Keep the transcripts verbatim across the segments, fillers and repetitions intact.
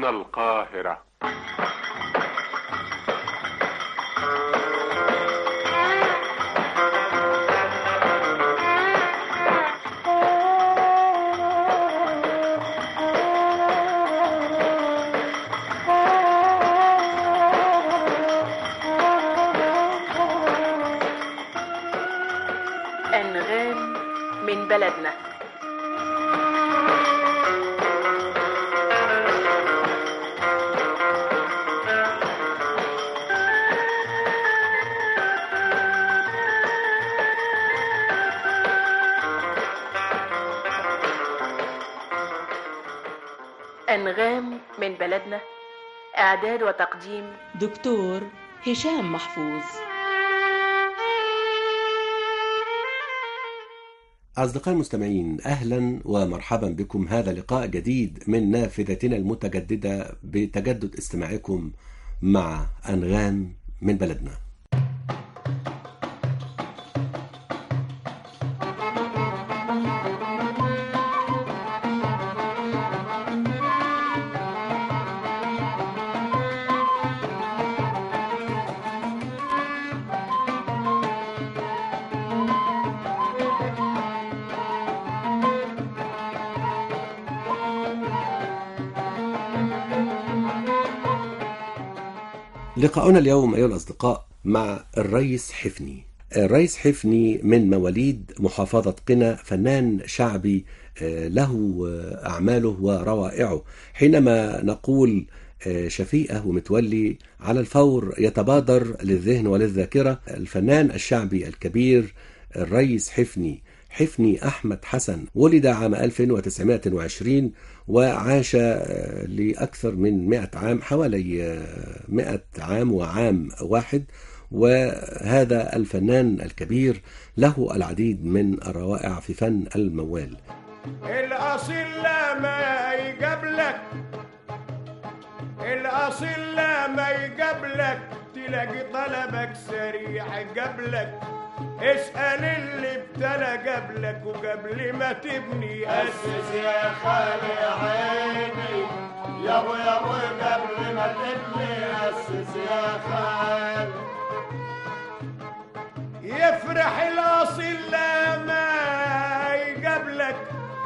من القاهرة. أنغام من بلدنا. أنغام من بلدنا، إعداد وتقديم دكتور هشام محفوظ. أصدقائي المستمعين، أهلا ومرحبا بكم. هذا لقاء جديد من نافذتنا المتجددة بتجدد استماعكم مع أنغام من بلدنا. لقاؤنا اليوم أيها الأصدقاء مع الريس حفني. الريس حفني من مواليد محافظة قنا، فنان شعبي له أعماله وروائعه. حينما نقول شفيقة ومتولي على الفور يتبادر للذهن وللذاكرة الفنان الشعبي الكبير الريس حفني حفني أحمد حسن. ولد عام ألف وتسعمائة وعشرين وعاش لأكثر من مئة عام، حوالي مئة عام وعام واحد. وهذا الفنان الكبير له العديد من الروائع في فن الموال. الأصيل ما يقبلك، الأصيل ما يقبلك، تلاقي طلبك سريع قبلك. اسأل اللي ابتلى قبلك وقبل ما تبني أسس يا خالي عيني، يا ابو يا ابو قبل ما تبني أسس يا خال. يفرح الأصيل لما يقبلك،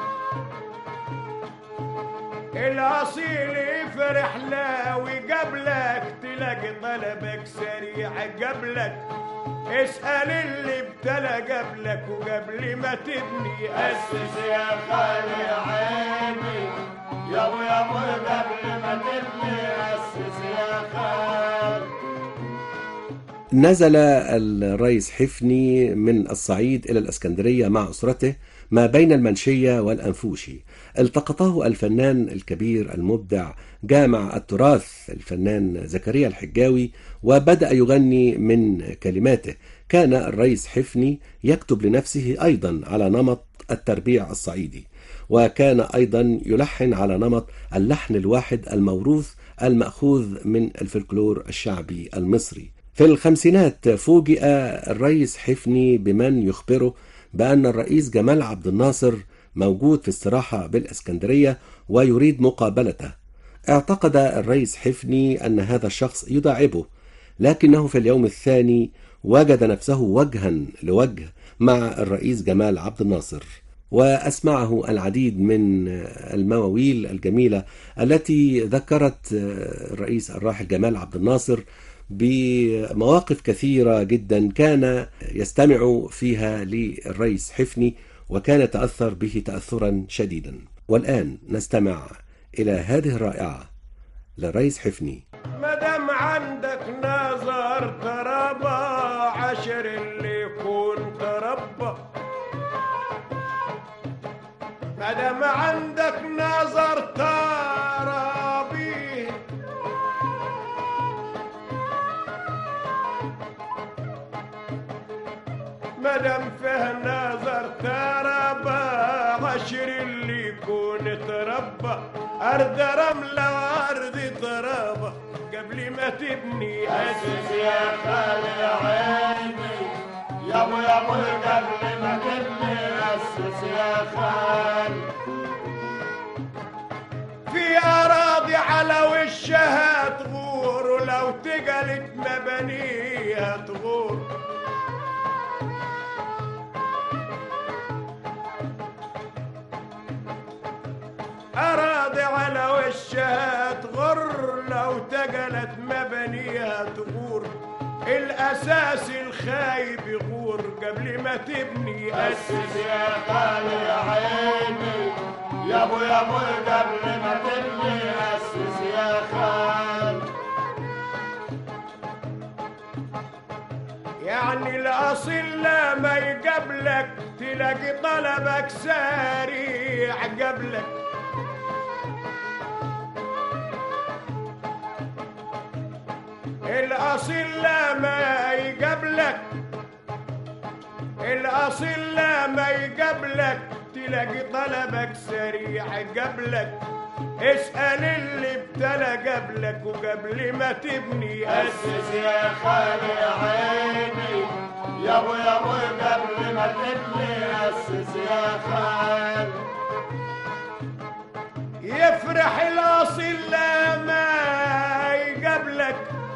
الأصيل يفرح لا وقبلك، تلاقي طلبك سريع قبلك. اسأل اللي ابتلى قبلك وقبل ما تبني أسس يا خالي عيني، يا ابو يا ابو قبل ما تبني أسس يا خال. نزل الريس حفني من الصعيد إلى الإسكندرية مع أسرته ما بين المنشية والأنفوشي. التقطه الفنان الكبير المبدع جامع التراث الفنان زكريا الحجاوي وبدأ يغني من كلماته. كان الريس حفني يكتب لنفسه أيضا على نمط التربيع الصعيدي، وكان أيضا يلحن على نمط اللحن الواحد الموروث المأخوذ من الفلكلور الشعبي المصري. في الخمسينات فوجئ الريس حفني بمن يخبره بأن الرئيس جمال عبد الناصر موجود في استراحة بالإسكندرية ويريد مقابلته. اعتقد الريس حفني أن هذا الشخص يداعبه، لكنه في اليوم الثاني وجد نفسه وجها لوجه مع الرئيس جمال عبد الناصر، وأسمعه العديد من المواويل الجميلة التي ذكرت الرئيس الراحل جمال عبد الناصر بمواقف كثيرة جدا كان يستمع فيها للريس حفني، وكان تأثر به تأثرا شديدا. والآن نستمع إلى هذه الرائعة للريس حفني. مدام عندك نظر تربى، عشر اللي يكون تربى. مدام عندك نظر تربي، مدام فيه نظر تربى، عشر اللي يكون تربى. أرض رملة وأرض ترابة قبل ما تبني أسس يا خالي عيني، يا ابو يا ابو قبل ما تبني أسس يا خال. في أراضي علوية مبانيها تغور. أراضي على وشها تغر لو تقلت مبانيها تغور. الأساس الخايب يغور قبل ما تبني أسس يا خالي يا عيني يا ابو يا ابو قبل ما تبني أسس يا خال. يعني الأصيل لما يقبلك تلاقي طلبك ساريع قبلك. الأصيل لما يقبلك الأصيل لما يقبلك تلاقي طلبك سريع قبلك. اسأل اللي ابتلى قبلك وقبل ما تبني أسس يا خالي يا عيني يا ابو يا ابو قبل ما تبني أسس يا خال. يفرح الأصيل لما يقبلك.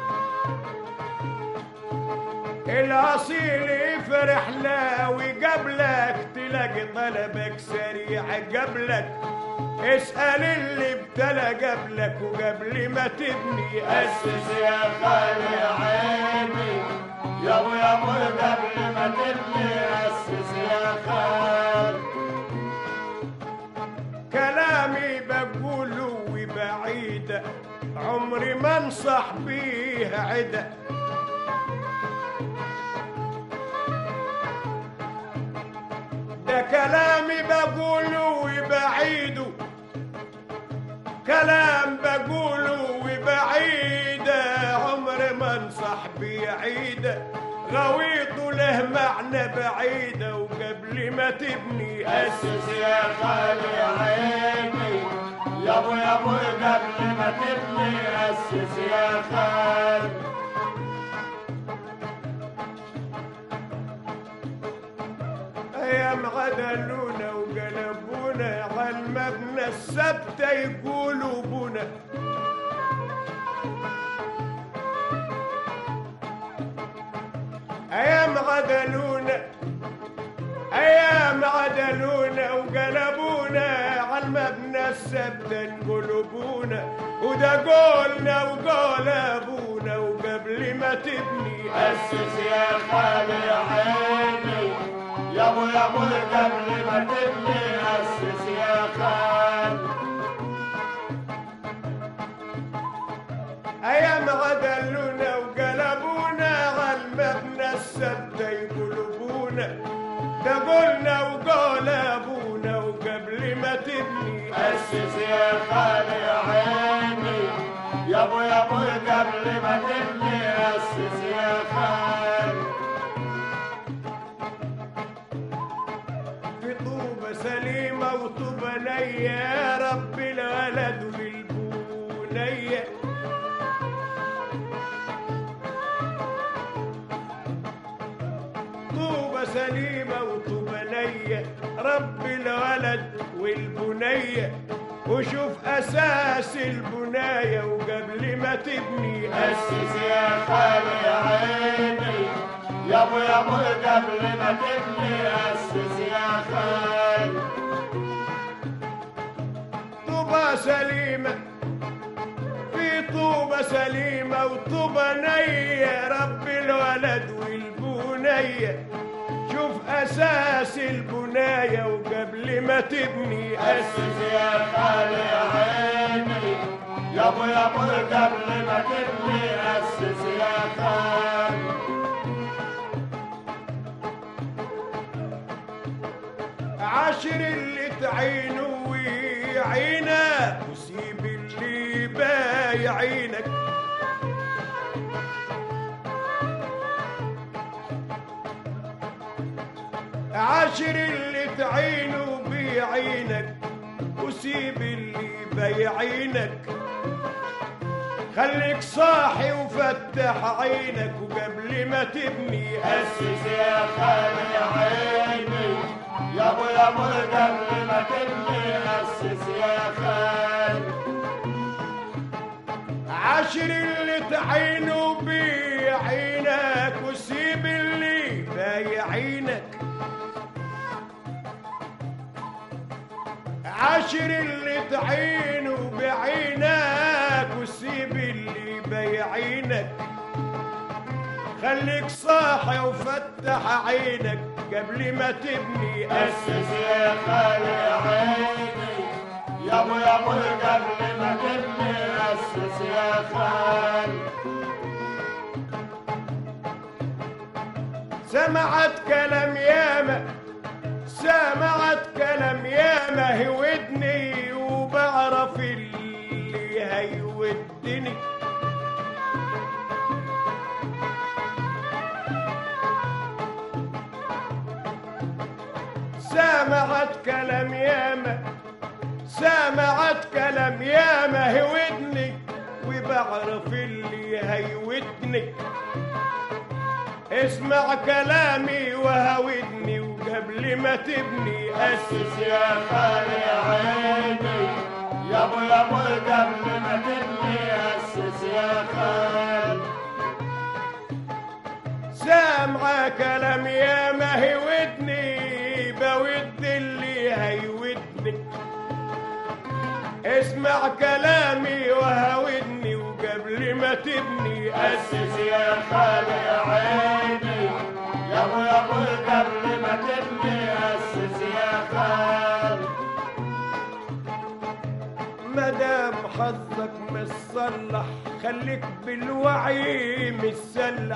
الأصيل يفرح لا وقبلك تلاقي طلبك سريع قبلك. اسأل اللي ابتلى قبلك وقبل ما تبني أسس يا خالي يا عيني يا ابو يا ابو قبل ما تبني أسس يا خال. كلامي بقوله وبعيدة عمري ما انصح بيه عدة. ده كلامي بقوله وبعيده كلام بقوله وبعيده عمري ما انصح بعيده. غويط له معنى بعيده وقبل ما تبني أسس يا خالي يا عيني يا ابو يا ابو قبل ما تبني أسس يا خال. ايام غدلونا وقلبونا على المبنى السبتة يقولوا بنا. ايام غدلونا ايام عدلونا وقلبونا على المبنى السبتة نقلبونا. وده قولنا وقول ابونا وقبل ما تبني أسس يا خالي يا عيني يا ابو يا ابو قبل ما تبني أسس يا خال. ايام غدلونا وقلبونا على المبنى السبتة يقلبونا. ده قولنا وقول ابونا وقبل ما تبني أسس يا خالي يا عيني يا ابو يا ابو قبل ما تبني أسس يا خال. في طوبة سليمة وطوبة نية يا رب الولد والبنية. طوبة سليمة وطوبة نية رب الولد والبنية. وشوف أساس البناية وقبل ما تبني أسس يا خالي يا عيني يا ابو يا ابو قبل ما تبني أسس يا خال. طوبة سليمة في طوبة سليمة وطوبة نية رب الولد والبنية. شوف أساس البناية وقبل ما تبني أسس يا خالي يا عيني يا ابو يا ابو قبل ما تبني أسس يا خال. عاشر اللي تعينه ويعينك وسيب اللي بايعينك. عاشر اللي تعينه بيعينك وسيب اللي بايعينك. خليك صاحي وفتح عينك وقبل ما تبني أسس يا خالي يا عيني يا ابو يا ابو قبل ما تبني أسس يا خال. عاشر اللي تعينه بيعينك تعينك وسيب اللي بايعينك، عاشر اللي تعينه بعينك وسيب اللي بايعينك، خليك صاحي وفتح عينك قبل ما تبني أسس يا خالي عيني يا ابو يا ابو قبل ما تبني أسس يا خالي. سمعت كلام ياما سمعت كلام ياما هيودني وبعرف اللي هيودني، سمعت كلام ياما سمعت كلام ياما هيودني وبعرف اللي هيودني، اسمع كلامي وهودني وقبل ما تبني أسس يا خالي عيني يا ابو يا ابو قبل ما تبني أسس يا خالي. سامع كلام ياما هيودني بود اللي هيودني، اسمع كلامي وهودني وقبل ما تبني أسس يا خالي عيني يا ابو يا ابو قبل ما تبني أسس يا خالي. مدام حظك متصلح خليك بالوعي متسلح،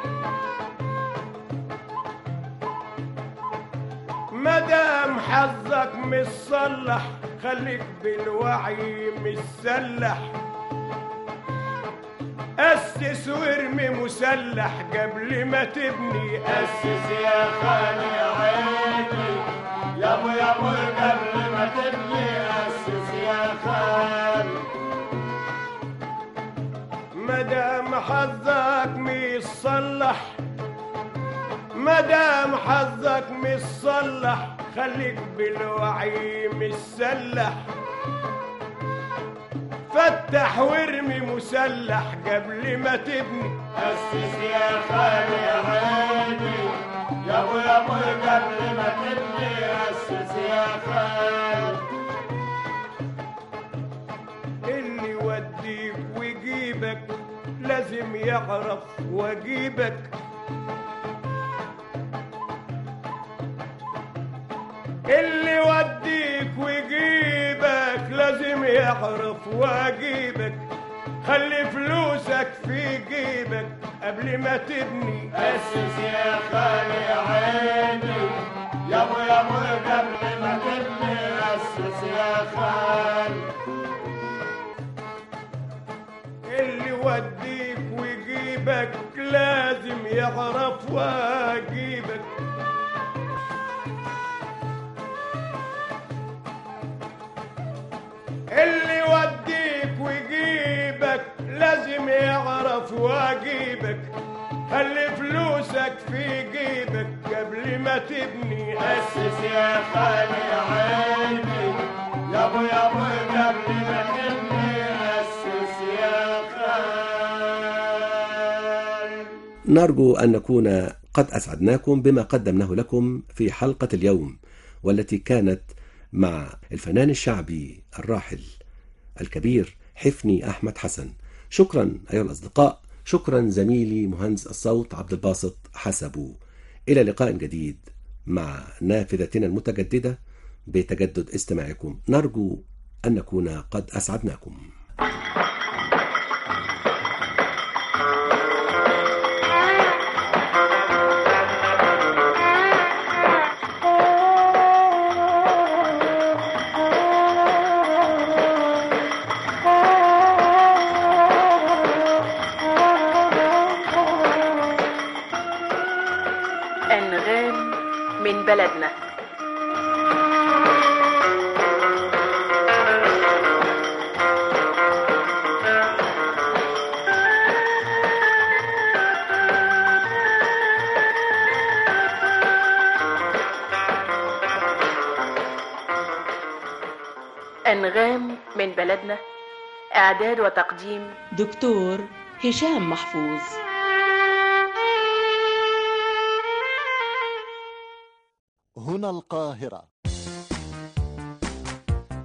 مدام حظك متصلح خليك بالوعي متسلح، أسس وارمي مسلح قبل ما تبني أسس يا خالي عيني يا ابو يا ابو قبل ما تبني أسس يا خالي. مدام حظك متصلح مدام حظك متصلح خليك بالوعي متسلح، فتح وارمي مسلح قبل ما تبني أسس يا خالي عيني يا ابو يا ابو قبل ما تبني أسس يا خالي. اللي يوديك ويجيبك لازم يعرف واجيبك، اللي يوديك ويجيبك لازم يعرف واجيبك، خلي فلوسك في جيبك قبل ما تبني أسس يا خالي عيني يا ابو يا ابو قبل ما تبني أسس يا خالي. اللي يوديك ويجيبك لازم يعرف واجيبك، اللي يوديك ويجيبك لازم يعرف واجيبك، خلي فلوسك في جيبك قبل ما تبني أسس يا خالي عيني يا ابو يا ابو قبل ما تبني أسس يا خالي. نرجو أن نكون قد أسعدناكم بما قدمناه لكم في حلقة اليوم، والتي كانت مع الفنان الشعبي الراحل الكبير حفني أحمد حسن. شكرا أيها الأصدقاء، شكرا زميلي مهندس الصوت عبد الباسط حسبو. إلى لقاء جديد مع نافذتنا المتجددة بتجدد استماعكم، نرجو أن نكون قد أسعدناكم. أنغام من بلدنا. أنغام من بلدنا، إعداد وتقديم دكتور هشام محفوظ. هنا القاهرة.